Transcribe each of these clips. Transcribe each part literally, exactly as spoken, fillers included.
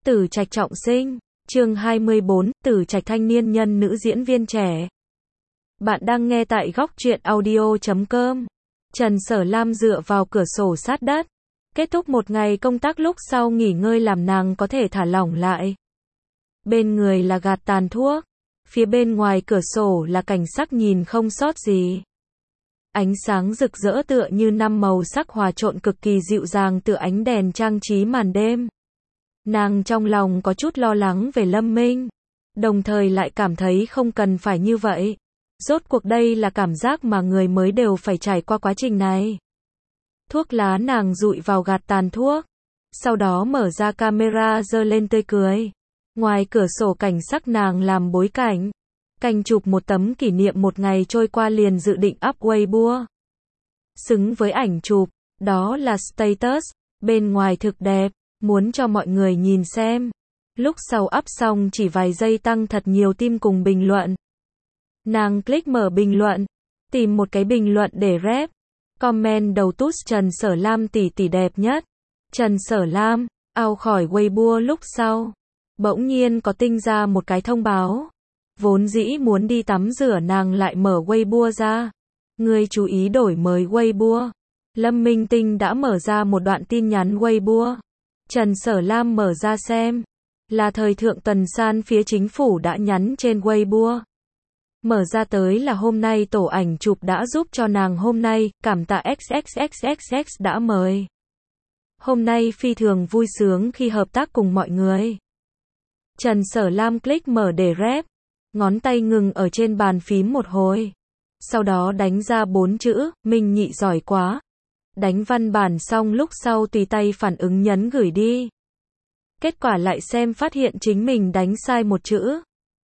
Tử Trạch trọng sinh, chương hai mươi bốn, Tử Trạch thanh niên nhân nữ diễn viên trẻ. Bạn đang nghe tại góc truyện audio chấm com. Trần Sở Lam dựa vào cửa sổ sát đất. Kết thúc một ngày công tác lúc sau nghỉ ngơi làm nàng có thể thả lỏng lại. Bên người là gạt tàn thuốc. Phía bên ngoài cửa sổ là cảnh sắc nhìn không sót gì. Ánh sáng rực rỡ tựa như năm màu sắc hòa trộn cực kỳ dịu dàng tựa ánh đèn trang trí màn đêm. Nàng trong lòng có chút lo lắng về Lâm Minh, đồng thời lại cảm thấy không cần phải như vậy. Rốt cuộc đây là cảm giác mà người mới đều phải trải qua quá trình này. Thuốc lá nàng dụi vào gạt tàn thuốc, sau đó mở ra camera giơ lên tươi cười. Ngoài cửa sổ cảnh sắc nàng làm bối cảnh, canh chụp một tấm kỷ niệm một ngày trôi qua liền dự định up Weibo. Xứng với ảnh chụp, đó là status, bên ngoài thực đẹp, muốn cho mọi người nhìn xem. Lúc sau up xong chỉ vài giây tăng thật nhiều tim cùng bình luận. Nàng click mở bình luận, tìm một cái bình luận để rep. Comment đầu tút Trần Sở Lam tỷ tỷ đẹp nhất. Trần Sở Lam, out khỏi Weibo lúc sau. Bỗng nhiên có tinh ra một cái thông báo. Vốn dĩ muốn đi tắm rửa nàng lại mở Weibo ra. Ngươi chú ý đổi mới Weibo. Lâm Minh Tinh đã mở ra một đoạn tin nhắn Weibo. Trần Sở Lam mở ra xem. Là thời thượng Tần San phía chính phủ đã nhắn trên Weibo. Mở ra tới là hôm nay tổ ảnh chụp đã giúp cho nàng hôm nay, cảm tạ xxxxx đã mời. Hôm nay phi thường vui sướng khi hợp tác cùng mọi người. Trần Sở Lam click mở để rep. Ngón tay ngừng ở trên bàn phím một hồi. Sau đó đánh ra bốn chữ, Minh Nhị giỏi quá. Đánh văn bản xong lúc sau tùy tay phản ứng nhấn gửi đi. Kết quả lại xem phát hiện chính mình đánh sai một chữ.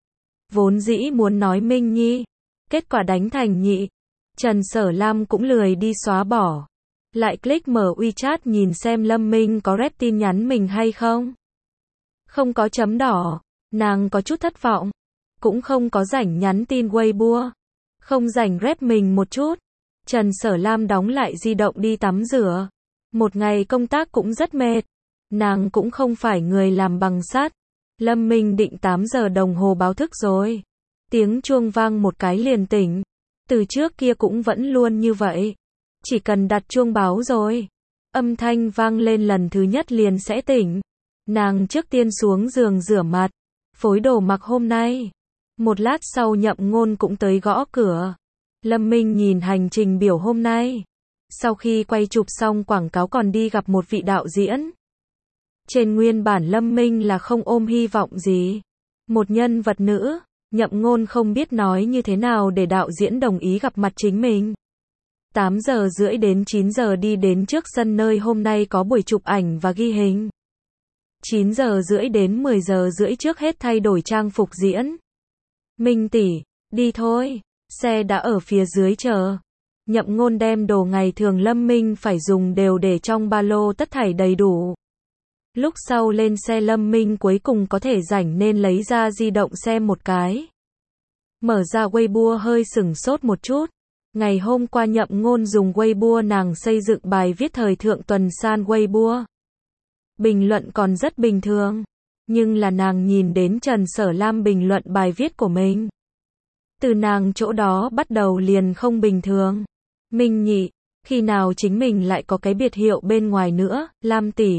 Vốn dĩ muốn nói Minh Nhi, kết quả đánh thành Nhị. Trần Sở Lam cũng lười đi xóa bỏ. Lại click mở WeChat nhìn xem Lâm Minh có rep tin nhắn mình hay không. Không có chấm đỏ, nàng có chút thất vọng. Cũng không có rảnh nhắn tin Weibo. Không rảnh rep mình một chút. Trần Sở Lam đóng lại di động đi tắm rửa. Một ngày công tác cũng rất mệt. Nàng cũng không phải người làm bằng sắt. Lâm Minh định tám giờ đồng hồ báo thức rồi. Tiếng chuông vang một cái liền tỉnh. Từ trước kia cũng vẫn luôn như vậy. Chỉ cần đặt chuông báo rồi. Âm thanh vang lên lần thứ nhất liền sẽ tỉnh. Nàng trước tiên xuống giường rửa mặt. Phối đồ mặc hôm nay. Một lát sau Nhậm Ngôn cũng tới gõ cửa. Lâm Minh nhìn hành trình biểu hôm nay. Sau khi quay chụp xong quảng cáo còn đi gặp một vị đạo diễn. Trên nguyên bản Lâm Minh là không ôm hy vọng gì. Một nhân vật nữ, Nhậm Ngôn không biết nói như thế nào để đạo diễn đồng ý gặp mặt chính mình. tám giờ rưỡi đến chín giờ đi đến trước sân nơi hôm nay có buổi chụp ảnh và ghi hình. chín giờ rưỡi đến mười giờ rưỡi trước hết thay đổi trang phục diễn. Minh tỷ, đi thôi. Xe đã ở phía dưới chờ. Nhậm Ngôn đem đồ ngày thường Lâm Minh phải dùng đều để trong ba lô tất thảy đầy đủ. Lúc sau lên xe Lâm Minh cuối cùng có thể rảnh nên lấy ra di động xem một cái. Mở ra Weibo hơi sửng sốt một chút. Ngày hôm qua Nhậm Ngôn dùng Weibo nàng xây dựng bài viết thời thượng tuần san Weibo. Bình luận còn rất bình thường. Nhưng là nàng nhìn đến Trần Sở Lam bình luận bài viết của mình. Từ nàng chỗ đó bắt đầu liền không bình thường. Minh Nhị, khi nào chính mình lại có cái biệt hiệu bên ngoài nữa, Lam tỷ.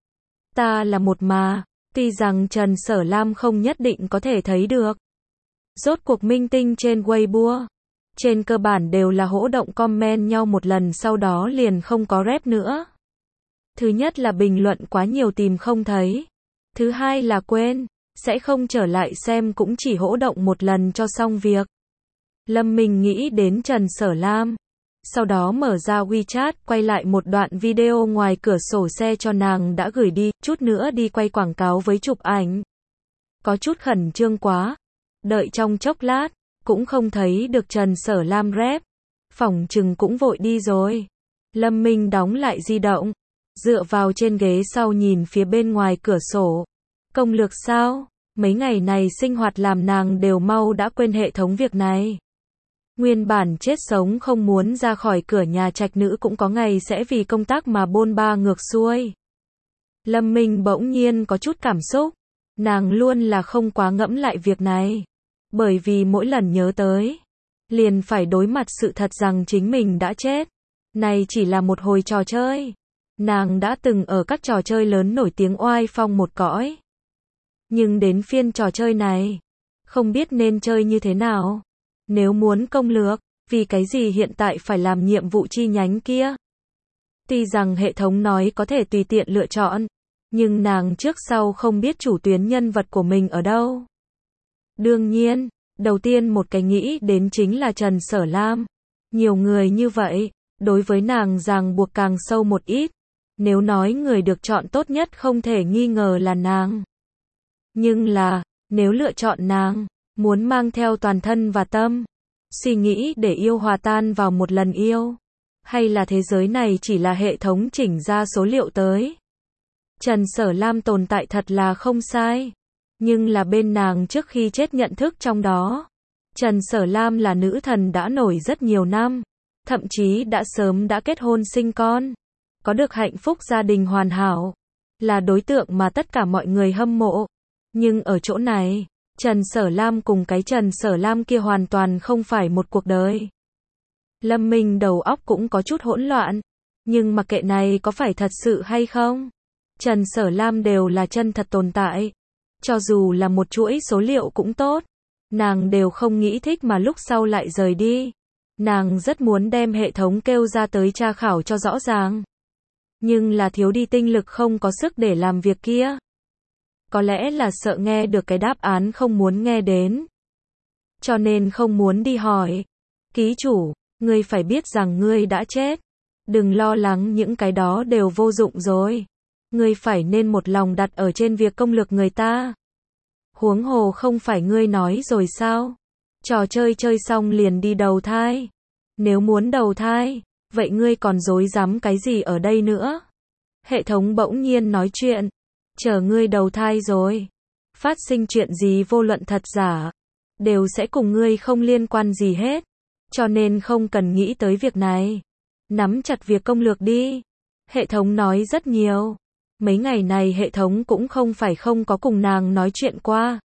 Ta là một mà, tuy rằng Trần Sở Lam không nhất định có thể thấy được. Rốt cuộc minh tinh trên Weibo, trên cơ bản đều là hỗ động comment nhau một lần sau đó liền không có rep nữa. Thứ nhất là bình luận quá nhiều tìm không thấy. Thứ hai là quên, sẽ không trở lại xem cũng chỉ hỗ động một lần cho xong việc. Lâm Minh nghĩ đến Trần Sở Lam. Sau đó mở ra WeChat, quay lại một đoạn video ngoài cửa sổ xe cho nàng đã gửi đi, chút nữa đi quay quảng cáo với chụp ảnh. Có chút khẩn trương quá. Đợi trong chốc lát, cũng không thấy được Trần Sở Lam rep. Phỏng chừng cũng vội đi rồi. Lâm Minh đóng lại di động. Dựa vào trên ghế sau nhìn phía bên ngoài cửa sổ. Công lược sao? Mấy ngày này sinh hoạt làm nàng đều mau đã quên hệ thống việc này. Nguyên bản chết sống không muốn ra khỏi cửa nhà trạch nữ cũng có ngày sẽ vì công tác mà bôn ba ngược xuôi. Lâm Minh bỗng nhiên có chút cảm xúc. Nàng luôn là không quá ngẫm lại việc này. Bởi vì mỗi lần nhớ tới, liền phải đối mặt sự thật rằng chính mình đã chết. Này chỉ là một hồi trò chơi. Nàng đã từng ở các trò chơi lớn nổi tiếng oai phong một cõi. Nhưng đến phiên trò chơi này, không biết nên chơi như thế nào. Nếu muốn công lược, vì cái gì hiện tại phải làm nhiệm vụ chi nhánh kia? Tuy rằng hệ thống nói có thể tùy tiện lựa chọn, nhưng nàng trước sau không biết chủ tuyến nhân vật của mình ở đâu. Đương nhiên, đầu tiên một cái nghĩ đến chính là Trần Sở Lam. Nhiều người như vậy, đối với nàng ràng buộc càng sâu một ít. Nếu nói người được chọn tốt nhất không thể nghi ngờ là nàng. Nhưng là, nếu lựa chọn nàng, muốn mang theo toàn thân và tâm, suy nghĩ để yêu hòa tan vào một lần yêu, hay là thế giới này chỉ là hệ thống chỉnh ra số liệu tới. Trần Sở Lam tồn tại thật là không sai, nhưng là bên nàng trước khi chết nhận thức trong đó. Trần Sở Lam là nữ thần đã nổi rất nhiều năm, thậm chí đã sớm đã kết hôn sinh con, có được hạnh phúc gia đình hoàn hảo, là đối tượng mà tất cả mọi người hâm mộ. Nhưng ở chỗ này, Trần Sở Lam cùng cái Trần Sở Lam kia hoàn toàn không phải một cuộc đời. Lâm Minh đầu óc cũng có chút hỗn loạn, nhưng mặc kệ này có phải thật sự hay không, Trần Sở Lam đều là chân thật tồn tại. Cho dù là một chuỗi số liệu cũng tốt, nàng đều không nghĩ thích mà lúc sau lại rời đi. Nàng rất muốn đem hệ thống kêu ra tới tra khảo cho rõ ràng. Nhưng là thiếu đi tinh lực không có sức để làm việc kia. Có lẽ là sợ nghe được cái đáp án không muốn nghe đến. Cho nên không muốn đi hỏi. Ký chủ, ngươi phải biết rằng ngươi đã chết. Đừng lo lắng, những cái đó đều vô dụng rồi. Ngươi phải nên một lòng đặt ở trên việc công lược người ta. Huống hồ không phải ngươi nói rồi sao? Trò chơi chơi xong liền đi đầu thai. Nếu muốn đầu thai, vậy ngươi còn rối rắm cái gì ở đây nữa? Hệ thống bỗng nhiên nói chuyện. Chờ ngươi đầu thai rồi, phát sinh chuyện gì vô luận thật giả, đều sẽ cùng ngươi không liên quan gì hết. Cho nên không cần nghĩ tới việc này. Nắm chặt việc công lược đi. Hệ thống nói rất nhiều. Mấy ngày này hệ thống cũng không phải không có cùng nàng nói chuyện qua.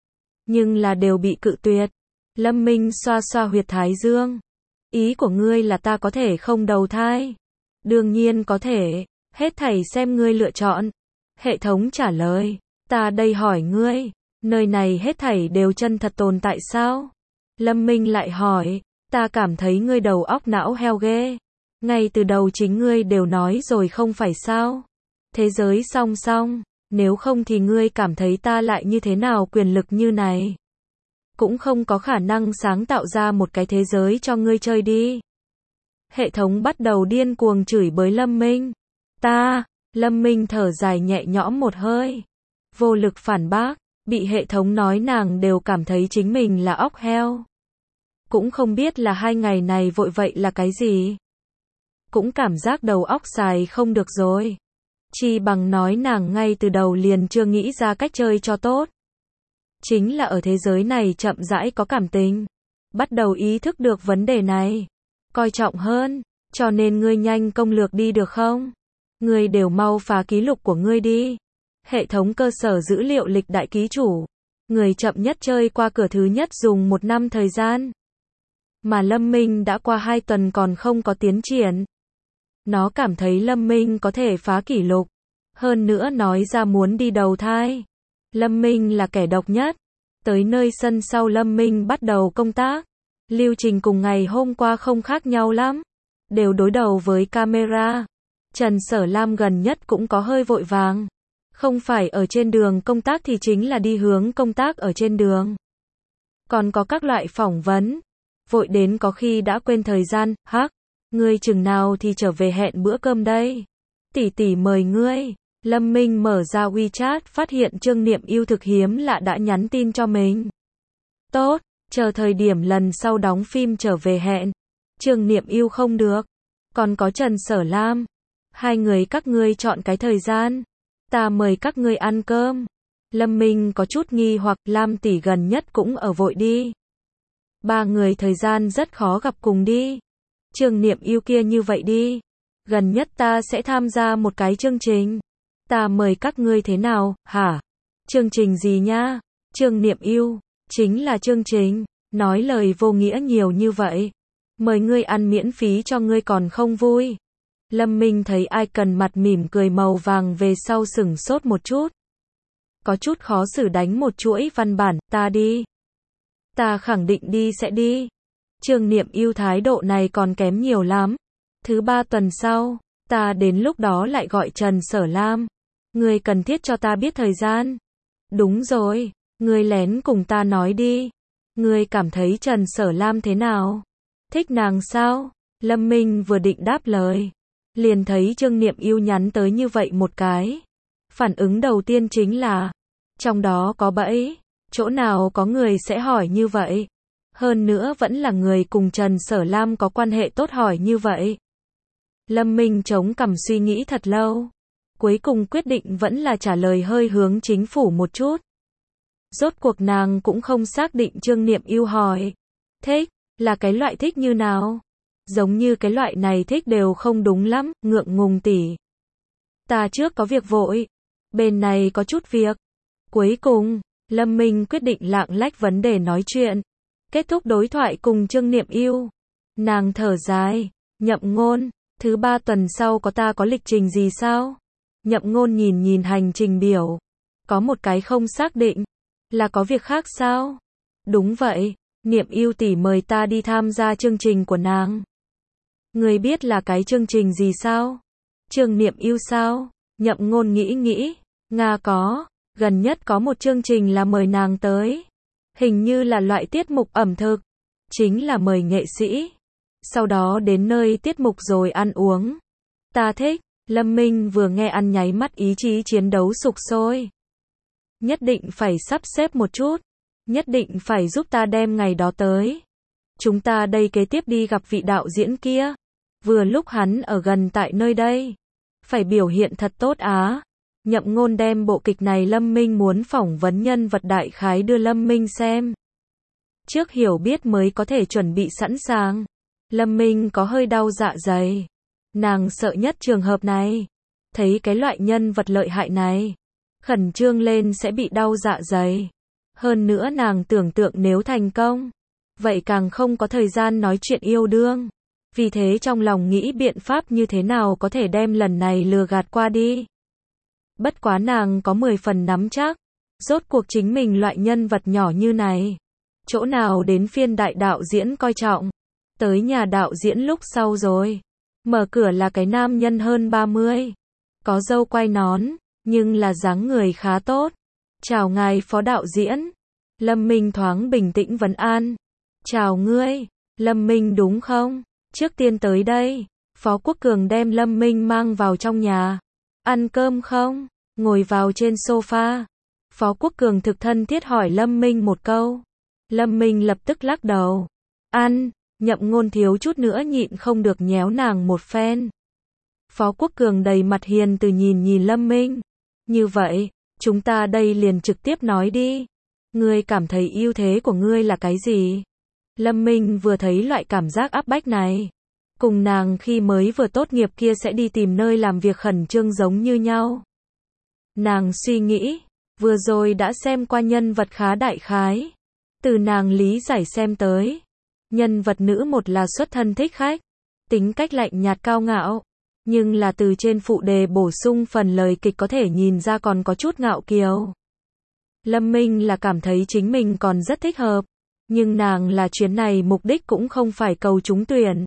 Nhưng là đều bị cự tuyệt. Lâm Minh xoa xoa huyệt thái dương. Ý của ngươi là ta có thể không đầu thai? Đương nhiên có thể, hết thảy xem ngươi lựa chọn. Hệ thống trả lời, ta đây hỏi ngươi, nơi này hết thảy đều chân thật tồn tại sao? Lâm Minh lại hỏi, ta cảm thấy ngươi đầu óc não heo ghê. Ngay từ đầu chính ngươi đều nói rồi không phải sao? Thế giới song song, nếu không thì ngươi cảm thấy ta lại như thế nào quyền lực như này? Cũng không có khả năng sáng tạo ra một cái thế giới cho ngươi chơi đi. Hệ thống bắt đầu điên cuồng chửi bới Lâm Minh. Ta, Lâm Minh thở dài nhẹ nhõm một hơi. Vô lực phản bác, bị hệ thống nói nàng đều cảm thấy chính mình là óc heo. Cũng không biết là hai ngày này vội vậy là cái gì. Cũng cảm giác đầu óc xài không được rồi. Chi bằng nói nàng ngay từ đầu liền chưa nghĩ ra cách chơi cho tốt. Chính là ở thế giới này chậm rãi có cảm tình. Bắt đầu ý thức được vấn đề này. Coi trọng hơn, cho nên ngươi nhanh công lược đi được không? Ngươi đều mau phá ký lục của ngươi đi. Hệ thống cơ sở dữ liệu lịch đại ký chủ. Người chậm nhất chơi qua cửa thứ nhất dùng một năm thời gian. Mà Lâm Minh đã qua hai tuần còn không có tiến triển. Nó cảm thấy Lâm Minh có thể phá kỷ lục. Hơn nữa nói ra muốn đi đầu thai. Lâm Minh là kẻ độc nhất. Tới nơi sân sau Lâm Minh bắt đầu công tác. Lưu trình cùng ngày hôm qua không khác nhau lắm. Đều đối đầu với camera. Trần Sở Lam gần nhất cũng có hơi vội vàng. Không phải ở trên đường công tác thì chính là đi hướng công tác ở trên đường. Còn có các loại phỏng vấn. Vội đến có khi đã quên thời gian. Hắc, ngươi chừng nào thì trở về hẹn bữa cơm đây? Tỷ tỷ mời ngươi. Lâm Minh mở ra WeChat phát hiện Trương Niệm Yêu thực hiếm lạ đã nhắn tin cho mình. Tốt, chờ thời điểm lần sau đóng phim trở về hẹn. Trương Niệm Yêu không được. Còn có Trần Sở Lam. Hai người các ngươi chọn cái thời gian. Ta mời các ngươi ăn cơm. Lâm Minh có chút nghi hoặc Lam tỷ gần nhất cũng ở vội đi. Ba người thời gian rất khó gặp cùng đi. Trương Niệm Yêu kia như vậy đi. Gần nhất ta sẽ tham gia một cái chương trình. Ta mời các ngươi thế nào, hả? Chương trình gì nha? Trương Niệm Yêu, chính là chương trình, nói lời vô nghĩa nhiều như vậy. Mời ngươi ăn miễn phí cho ngươi còn không vui. Lâm Minh thấy ai cần mặt mỉm cười màu vàng về sau sửng sốt một chút. Có chút khó xử đánh một chuỗi văn bản, ta đi. Ta khẳng định đi sẽ đi. Trương Niệm Yêu thái độ này còn kém nhiều lắm. Thứ ba tuần sau, ta đến lúc đó lại gọi Trần Sở Lam. Ngươi cần thiết cho ta biết thời gian. Đúng rồi, ngươi lén cùng ta nói đi. Ngươi cảm thấy Trần Sở Lam thế nào? Thích nàng sao? Lâm Minh vừa định đáp lời, liền thấy Trương Niệm Yêu nhắn tới như vậy một cái. Phản ứng đầu tiên chính là, trong đó có bẫy, chỗ nào có người sẽ hỏi như vậy. Hơn nữa vẫn là người cùng Trần Sở Lam có quan hệ tốt hỏi như vậy. Lâm Minh chống cằm suy nghĩ thật lâu. Cuối cùng quyết định vẫn là trả lời hơi hướng chính phủ một chút. Rốt cuộc nàng cũng không xác định Trương Niệm Yêu hỏi. Thích, là cái loại thích như nào? Giống như cái loại này thích đều không đúng lắm, ngượng ngùng tỉ. Ta trước có việc vội. Bên này có chút việc. Cuối cùng, Lâm Minh quyết định lạng lách vấn đề nói chuyện. Kết thúc đối thoại cùng Trương Niệm Yêu. Nàng thở dài, Nhậm Ngôn, thứ ba tuần sau có ta có lịch trình gì sao? Nhậm Ngôn nhìn nhìn hành trình biểu. Có một cái không xác định. Là có việc khác sao? Đúng vậy, Niệm Yêu tỷ mời ta đi tham gia chương trình của nàng. Người biết là cái chương trình gì sao? Trương Niệm Yêu sao? Nhậm Ngôn nghĩ nghĩ. Nga có, gần nhất có một chương trình là mời nàng tới. Hình như là loại tiết mục ẩm thực. Chính là mời nghệ sĩ. Sau đó đến nơi tiết mục rồi ăn uống. Ta thích. Lâm Minh vừa nghe ăn nháy mắt ý chí chiến đấu sục sôi. Nhất định phải sắp xếp một chút. Nhất định phải giúp ta đem ngày đó tới. Chúng ta đây kế tiếp đi gặp vị đạo diễn kia. Vừa lúc hắn ở gần tại nơi đây. Phải biểu hiện thật tốt á. Nhậm Ngôn đem bộ kịch này Lâm Minh muốn phỏng vấn nhân vật đại khái đưa Lâm Minh xem. Trước hiểu biết mới có thể chuẩn bị sẵn sàng. Lâm Minh có hơi đau dạ dày. Nàng sợ nhất trường hợp này. Thấy cái loại nhân vật lợi hại này. Khẩn trương lên sẽ bị đau dạ dày. Hơn nữa nàng tưởng tượng nếu thành công. Vậy càng không có thời gian nói chuyện yêu đương. Vì thế trong lòng nghĩ biện pháp như thế nào có thể đem lần này lừa gạt qua đi. Bất quá nàng có mười phần nắm chắc. Rốt cuộc chính mình loại nhân vật nhỏ như này. Chỗ nào đến phiên đại đạo diễn coi trọng. Tới nhà đạo diễn lúc sau rồi. Mở cửa là cái nam nhân hơn ba mươi. Có râu quai nón, nhưng là dáng người khá tốt. Chào ngài phó đạo diễn. Lâm Minh thoáng bình tĩnh vấn an. Chào ngươi. Lâm Minh đúng không? Trước tiên tới đây. Phó Quốc Cường đem Lâm Minh mang vào trong nhà. Ăn cơm không? Ngồi vào trên sofa. Phó Quốc Cường thực thân thiết hỏi Lâm Minh một câu. Lâm Minh lập tức lắc đầu. Ăn. Nhậm Ngôn thiếu chút nữa nhịn không được nhéo nàng một phen. Phó Quốc Cường đầy mặt hiền từ nhìn nhìn Lâm Minh. Như vậy, chúng ta đây liền trực tiếp nói đi. Ngươi cảm thấy ưu thế của ngươi là cái gì? Lâm Minh vừa thấy loại cảm giác áp bách này. Cùng nàng khi mới vừa tốt nghiệp kia sẽ đi tìm nơi làm việc khẩn trương giống như nhau. Nàng suy nghĩ, vừa rồi đã xem qua nhân vật khá đại khái. Từ nàng lý giải xem tới. Nhân vật nữ một là xuất thân thích khách. Tính cách lạnh nhạt cao ngạo. Nhưng là từ trên phụ đề bổ sung phần lời kịch có thể nhìn ra còn có chút ngạo kiều. Lâm Minh là cảm thấy chính mình còn rất thích hợp. Nhưng nàng là chuyến này mục đích cũng không phải cầu trúng tuyển.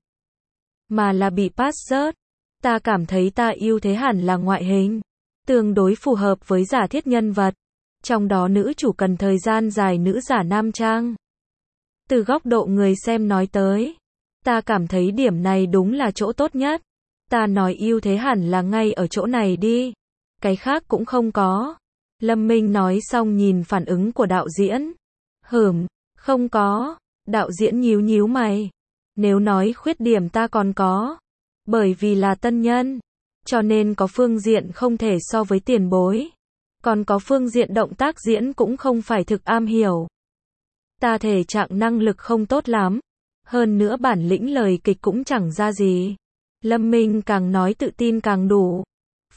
Mà là bị pass rớt. Ta cảm thấy ta ưu thế hẳn là ngoại hình. Tương đối phù hợp với giả thiết nhân vật. Trong đó nữ chủ cần thời gian dài nữ giả nam trang. Từ góc độ người xem nói tới. Ta cảm thấy điểm này đúng là chỗ tốt nhất. Ta nói ưu thế hẳn là ngay ở chỗ này đi. Cái khác cũng không có. Lâm Minh nói xong nhìn phản ứng của đạo diễn. Hửm, không có. Đạo diễn nhíu nhíu mày. Nếu nói khuyết điểm ta còn có. Bởi vì là tân nhân. Cho nên có phương diện không thể so với tiền bối. Còn có phương diện động tác diễn cũng không phải thực am hiểu. Ta thể trạng năng lực không tốt lắm. Hơn nữa bản lĩnh lời kịch cũng chẳng ra gì. Lâm Minh càng nói tự tin càng đủ.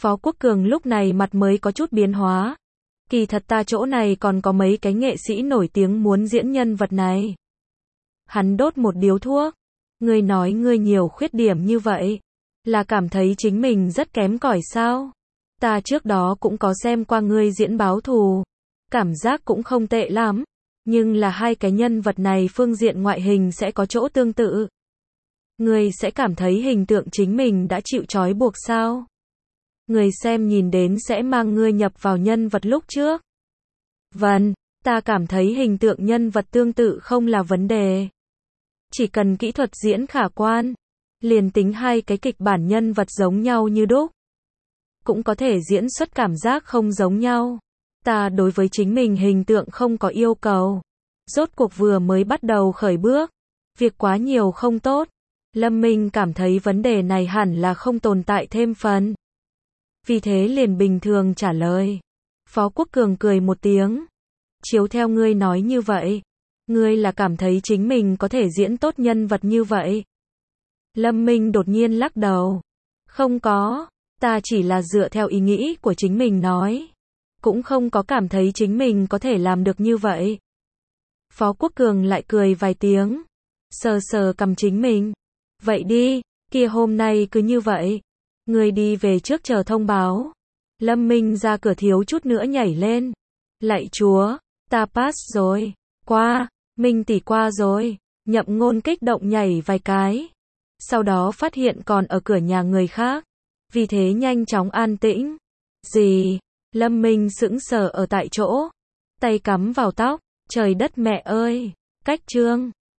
Phó Quốc Cường lúc này mặt mới có chút biến hóa. Kỳ thật ta chỗ này còn có mấy cái nghệ sĩ nổi tiếng muốn diễn nhân vật này. Hắn đốt một điếu thuốc. Ngươi nói ngươi nhiều khuyết điểm như vậy, là cảm thấy chính mình rất kém cỏi sao? Ta trước đó cũng có xem qua ngươi diễn báo thù. Cảm giác cũng không tệ lắm. Nhưng là hai cái nhân vật này phương diện ngoại hình sẽ có chỗ tương tự. Ngươi sẽ cảm thấy hình tượng chính mình đã chịu trói buộc sao? Người xem nhìn đến sẽ mang ngươi nhập vào nhân vật lúc trước. Vâng, ta cảm thấy hình tượng nhân vật tương tự không là vấn đề. Chỉ cần kỹ thuật diễn khả quan, liền tính hai cái kịch bản nhân vật giống nhau như đúc, cũng có thể diễn xuất cảm giác không giống nhau. Ta đối với chính mình hình tượng không có yêu cầu. Rốt cuộc vừa mới bắt đầu khởi bước, việc quá nhiều không tốt. Lâm Minh cảm thấy vấn đề này hẳn là không tồn tại thêm phần. Vì thế liền bình thường trả lời. Phó Quốc Cường cười một tiếng. Chiếu theo ngươi nói như vậy, ngươi là cảm thấy chính mình có thể diễn tốt nhân vật như vậy. Lâm Minh đột nhiên lắc đầu. Không có, ta chỉ là dựa theo ý nghĩ của chính mình nói. Cũng không có cảm thấy chính mình có thể làm được như vậy. Phó Quốc Cường lại cười vài tiếng. Sờ sờ cầm chính mình. Vậy đi, kia hôm nay cứ như vậy. Ngươi đi về trước chờ thông báo. Lâm Minh ra cửa thiếu chút nữa nhảy lên. Lạy chúa, ta pass rồi. Qua, Minh tỷ qua rồi. Nhậm Ngôn kích động nhảy vài cái. Sau đó phát hiện còn ở cửa nhà người khác. Vì thế nhanh chóng an tĩnh. Gì? Lâm Minh sững sờ ở tại chỗ. Tay cắm vào tóc. Trời đất mẹ ơi. Cách chương.